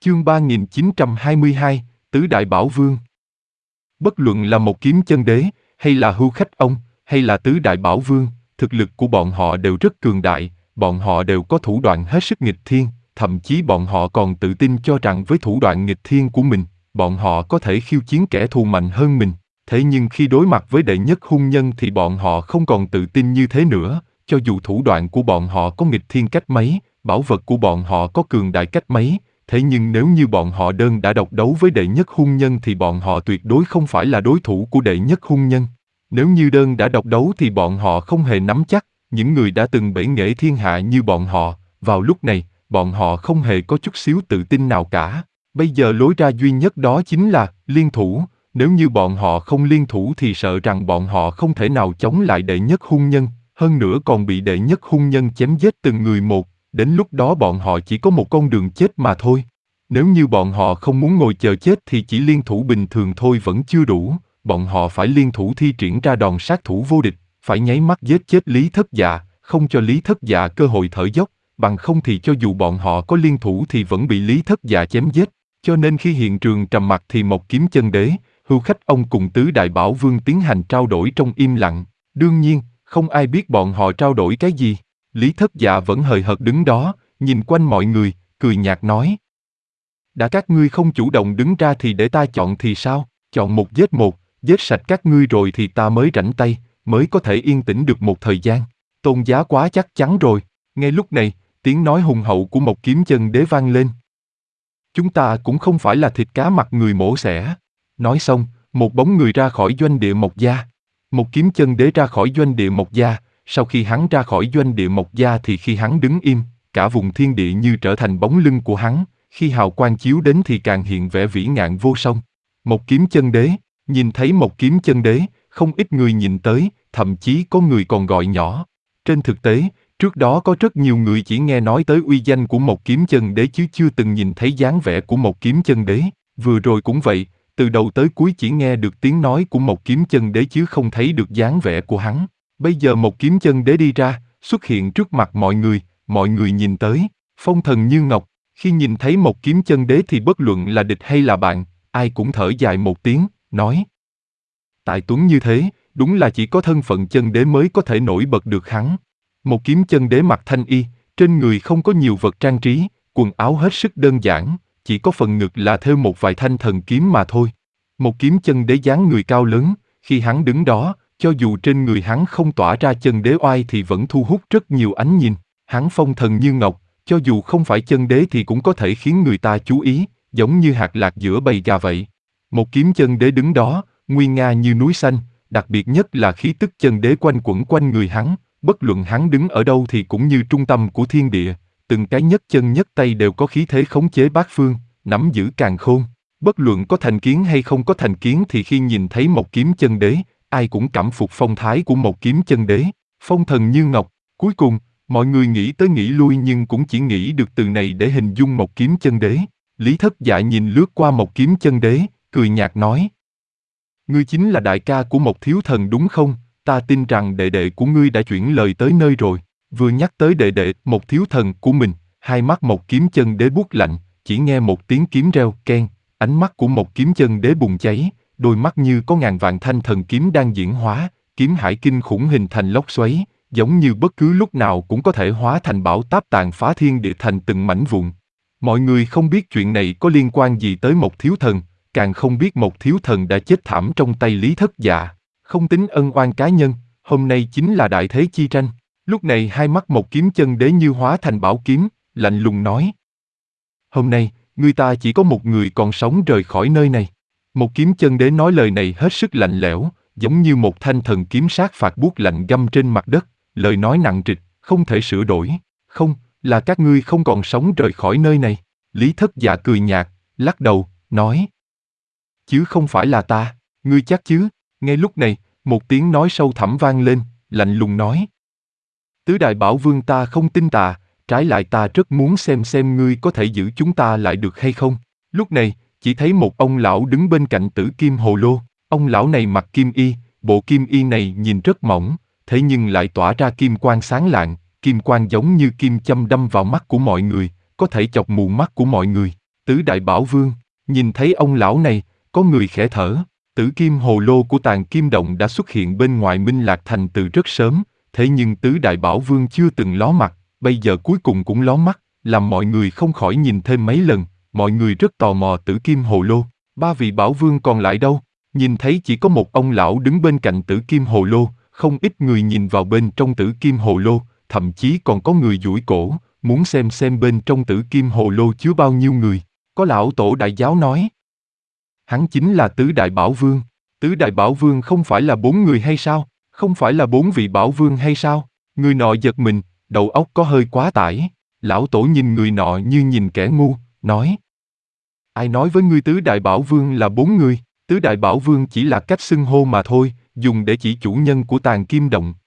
Chương 3922, Tứ Đại Bảo Vương. Bất luận là một kiếm chân đế, hay là hưu khách ông, hay là Tứ Đại Bảo Vương, thực lực của bọn họ đều rất cường đại, bọn họ đều có thủ đoạn hết sức nghịch thiên, thậm chí bọn họ còn tự tin cho rằng với thủ đoạn nghịch thiên của mình, bọn họ có thể khiêu chiến kẻ thù mạnh hơn mình. Thế nhưng khi đối mặt với đệ nhất hung nhân thì bọn họ không còn tự tin như thế nữa, cho dù thủ đoạn của bọn họ có nghịch thiên cách mấy, bảo vật của bọn họ có cường đại cách mấy, thế nhưng nếu như bọn họ đơn đã độc đấu với đệ nhất hung nhân thì bọn họ tuyệt đối không phải là đối thủ của đệ nhất hung nhân. Nếu như đơn đã độc đấu thì bọn họ không hề nắm chắc, những người đã từng bể nghệ thiên hạ như bọn họ, vào lúc này, bọn họ không hề có chút xíu tự tin nào cả. Bây giờ lối ra duy nhất đó chính là liên thủ, nếu như bọn họ không liên thủ thì sợ rằng bọn họ không thể nào chống lại đệ nhất hung nhân, hơn nữa còn bị đệ nhất hung nhân chém giết từng người một, đến lúc đó bọn họ chỉ có một con đường chết mà thôi. Nếu như bọn họ không muốn ngồi chờ chết thì chỉ liên thủ bình thường thôi vẫn chưa đủ, bọn họ phải liên thủ thi triển ra đòn sát thủ vô địch, phải nháy mắt giết chết Lý Thất Dạ, không cho Lý Thất Dạ cơ hội thở dốc, bằng không thì cho dù bọn họ có liên thủ thì vẫn bị Lý Thất Dạ chém giết. Cho nên khi hiện trường trầm mặc thì Một Kiếm Chân Đế, hưu khách ông cùng Tứ Đại Bảo Vương tiến hành trao đổi trong im lặng. Đương nhiên, không ai biết bọn họ trao đổi cái gì. Lý Thất Dạ vẫn hời hợt đứng đó, nhìn quanh mọi người, cười nhạt nói. Đã các ngươi không chủ động đứng ra thì để ta chọn thì sao? Chọn một, giết sạch các ngươi rồi thì ta mới rảnh tay, mới có thể yên tĩnh được một thời gian. Tôn Giá quá chắc chắn rồi. Ngay lúc này, tiếng nói hùng hậu của Một Kiếm Chân Đế vang lên. Chúng ta cũng không phải là thịt cá mặt người mổ xẻ. Nói xong, một bóng người ra khỏi doanh địa Mộc Gia. Một Kiếm Chân Đế ra khỏi doanh địa Mộc Gia, sau khi hắn ra khỏi doanh địa Mộc Gia thì khi hắn đứng im, cả vùng thiên địa như trở thành bóng lưng của hắn, khi hào quang chiếu đến thì càng hiện vẻ vĩ ngạn vô song. Một Kiếm Chân Đế, nhìn thấy Một Kiếm Chân Đế, không ít người nhìn tới, thậm chí có người còn gọi nhỏ. Trên thực tế, trước đó có rất nhiều người chỉ nghe nói tới uy danh của Một Kiếm Chân Đế chứ chưa từng nhìn thấy dáng vẻ của Một Kiếm Chân Đế. Vừa rồi cũng vậy, từ đầu tới cuối chỉ nghe được tiếng nói của Một Kiếm Chân Đế chứ không thấy được dáng vẻ của hắn. Bây giờ Một Kiếm Chân Đế đi ra, xuất hiện trước mặt mọi người nhìn tới, phong thần như ngọc. Khi nhìn thấy Một Kiếm Chân Đế thì bất luận là địch hay là bạn, ai cũng thở dài một tiếng, nói. Tại tuấn như thế, đúng là chỉ có thân phận chân đế mới có thể nổi bật được hắn. Một Kiếm Chân Đế mặc thanh y, trên người không có nhiều vật trang trí, quần áo hết sức đơn giản, chỉ có phần ngực là thêu một vài thanh thần kiếm mà thôi. Một Kiếm Chân Đế dáng người cao lớn, khi hắn đứng đó, cho dù trên người hắn không tỏa ra chân đế oai thì vẫn thu hút rất nhiều ánh nhìn. Hắn phong thần như ngọc, cho dù không phải chân đế thì cũng có thể khiến người ta chú ý, giống như hạt lạc giữa bầy gà vậy. Một Kiếm Chân Đế đứng đó, nguy nga như núi xanh, đặc biệt nhất là khí tức chân đế quanh quẩn quanh người hắn, bất luận hắn đứng ở đâu thì cũng như trung tâm của thiên địa, từng cái nhất chân nhất tay đều có khí thế khống chế bát phương, nắm giữ càn khôn. Bất luận có thành kiến hay không có thành kiến thì khi nhìn thấy Một Kiếm Chân Đế, ai cũng cảm phục phong thái của Một Kiếm Chân Đế, phong thần như ngọc. Cuối cùng, mọi người nghĩ tới nghĩ lui nhưng cũng chỉ nghĩ được từ này để hình dung Một Kiếm Chân Đế. Lý Thất Dạ nhìn lướt qua Một Kiếm Chân Đế, cười nhạt nói. Ngươi chính là đại ca của Một Thiếu Thần đúng không? Ta tin rằng đệ đệ của ngươi đã chuyển lời tới nơi rồi. Vừa nhắc tới đệ đệ, Một Thiếu Thần của mình, hai mắt Một Kiếm Chân Đế buốt lạnh, chỉ nghe một tiếng kiếm reo keng, ánh mắt của Một Kiếm Chân Đế bùng cháy, đôi mắt như có ngàn vạn thanh thần kiếm đang diễn hóa, kiếm hải kinh khủng hình thành lốc xoáy, giống như bất cứ lúc nào cũng có thể hóa thành bão táp tàn phá thiên địa thành từng mảnh vụn. Mọi người không biết chuyện này có liên quan gì tới Một Thiếu Thần, càng không biết Một Thiếu Thần đã chết thảm trong tay Lý Thất Dạ. Không tính ân oan cá nhân, hôm nay chính là đại thế chi tranh. Lúc này hai mắt Một Kiếm Chân Đế như hóa thành bảo kiếm, lạnh lùng nói. Hôm nay, người ta chỉ có một người còn sống rời khỏi nơi này. Một Kiếm Chân Đế nói lời này hết sức lạnh lẽo, giống như một thanh thần kiếm sát phạt buốt lạnh găm trên mặt đất, lời nói nặng trịch, không thể sửa đổi. Không, là các ngươi không còn sống rời khỏi nơi này. Lý Thất Dạ cười nhạt, lắc đầu, nói. Chứ không phải là ta, ngươi chắc chứ? Ngay lúc này, một tiếng nói sâu thẳm vang lên, lạnh lùng nói. Tứ Đại Bảo Vương ta không tin tà, trái lại ta rất muốn xem ngươi có thể giữ chúng ta lại được hay không. Lúc này, chỉ thấy một ông lão đứng bên cạnh Tử Kim Hồ Lô. Ông lão này mặc kim y, bộ kim y này nhìn rất mỏng, thế nhưng lại tỏa ra kim quang sáng lạng, kim quang giống như kim châm đâm vào mắt của mọi người, có thể chọc mù mắt của mọi người. Tứ Đại Bảo Vương, nhìn thấy ông lão này, có người khẽ thở. Tử kim hồ lô của Tàng Kim Động đã xuất hiện bên ngoài Minh Lạc Thành từ rất sớm, thế nhưng Tứ Đại Bảo Vương chưa từng ló mặt, bây giờ cuối cùng cũng ló mắt, làm mọi người không khỏi nhìn thêm mấy lần, mọi người rất tò mò Tử Kim Hồ Lô. Ba vị Bảo Vương còn lại đâu? Nhìn thấy chỉ có một ông lão đứng bên cạnh Tử Kim Hồ Lô, không ít người nhìn vào bên trong Tử Kim Hồ Lô, thậm chí còn có người duỗi cổ, muốn xem bên trong Tử Kim Hồ Lô chứa bao nhiêu người. Có lão tổ đại giáo nói, hắn chính là Tứ Đại Bảo Vương. Tứ Đại Bảo Vương không phải là 4 người hay sao? Không phải là 4 vị Bảo Vương hay sao? Người nọ giật mình, đầu óc có hơi quá tải. Lão tổ nhìn người nọ như nhìn kẻ ngu, nói. Ai nói với ngươi Tứ Đại Bảo Vương là 4 người? Tứ Đại Bảo Vương chỉ là cách xưng hô mà thôi, dùng để chỉ chủ nhân của Tàng Kim Động.